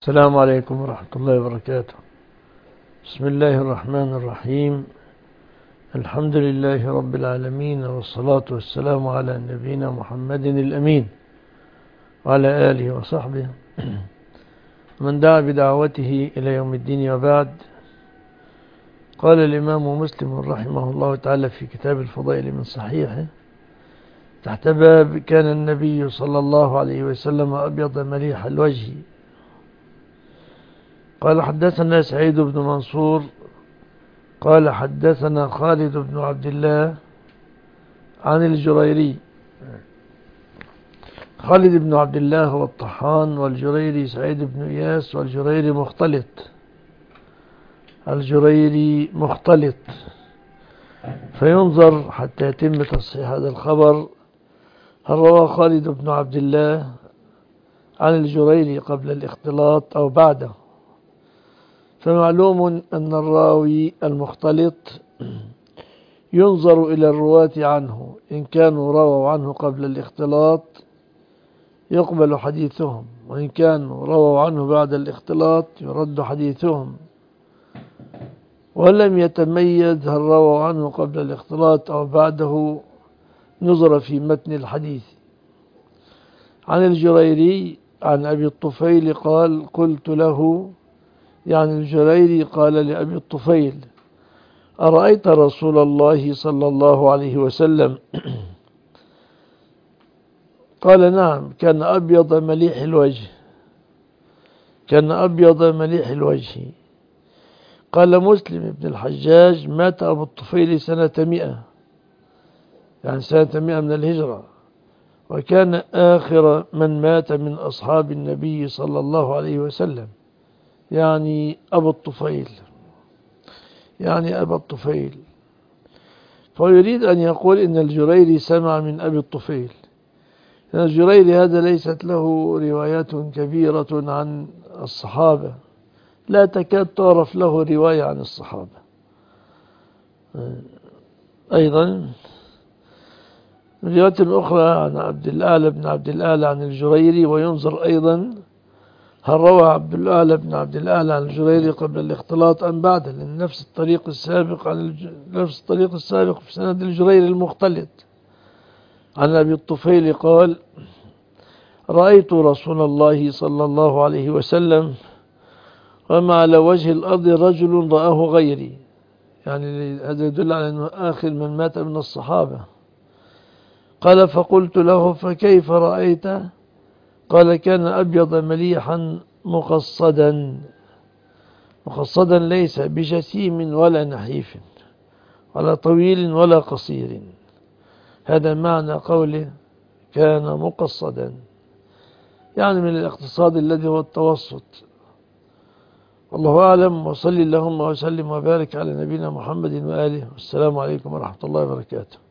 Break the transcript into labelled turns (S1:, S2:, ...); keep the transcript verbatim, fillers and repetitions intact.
S1: السلام عليكم ورحمة الله وبركاته. بسم الله الرحمن الرحيم. الحمد لله رب العالمين، والصلاة والسلام على نبينا محمد الأمين وعلى آله وصحبه من دعا بدعوته إلى يوم الدين، وبعد. قال الإمام مسلم رحمه الله تعالى في كتاب الفضائل من صحيحه تحت باب: كان النبي صلى الله عليه وسلم أبيض مليح الوجه. قال: حدثنا سعيد بن منصور قال: حدثنا خالد بن عبد الله عن الجريري. خالد بن عبد الله هو الطحان، والجريري سعيد بن إياس، والجريري مختلط. الجريري مختلط، فينظر حتى يتم تصحيح هذا الخبر: هل روى خالد بن عبد الله عن الجريري قبل الاختلاط أو بعده؟ فمعلوم أن الراوي المختلط ينظر إلى الرواة عنه، إن كانوا رووا عنه قبل الاختلاط يقبل حديثهم، وإن كانوا رووا عنه بعد الاختلاط يرد حديثهم. ولم يتميز هل رووا عنه قبل الاختلاط أو بعده، نظر في متن الحديث. عن الجريري عن أبي الطفيل قال: قلت له، يعني الجريري قال لأبي الطفيل: أرأيت رسول الله صلى الله عليه وسلم؟ قال: نعم، كان أبيض مليح الوجه، كان أبيض مليح الوجه. قال مسلم بن الحجاج: مات أبو الطفيل سنة مئة، يعني سنة مئة من الهجرة، وكان آخر من مات من أصحاب النبي صلى الله عليه وسلم، يعني أبو الطفيل، يعني أبا الطفيل. فيريد أن يقول إن الجريري سمع من أبي الطفيل. إن الجريري هذا ليست له روايات كبيرة عن الصحابة، لا تكاد تعرف له رواية عن الصحابة. أيضا روايات أخرى عن عبد الأعلى بن عبد الأعلى عن الجريري، وينظر أيضا هل روى عبد الأعلى بن عبد الأعلى عن الجريري قبل الاختلاط أم بعده، لأن نفس الطريق السابق عن الج... نفس الطريق السابق في سند الجريري المختلط. عن أبي الطفيل قال: رأيت رسول الله صلى الله عليه وسلم وما على وجه الأرض رجل رآه غيري، يعني هذا يدل على أنه آخر من مات من الصحابة. قال: فقلت له: فكيف رأيته؟ قال: كان أبيض مليحا مقصدا، مقصدا ليس بجسيم ولا نحيف ولا طويل ولا قصير. هذا معنى قوله كان مقصدا، يعني من الاقتصاد الذي هو التوسط. والله أعلم، وصلي اللهم وسلم وبارك على نبينا محمد وآله، والسلام عليكم ورحمة الله وبركاته.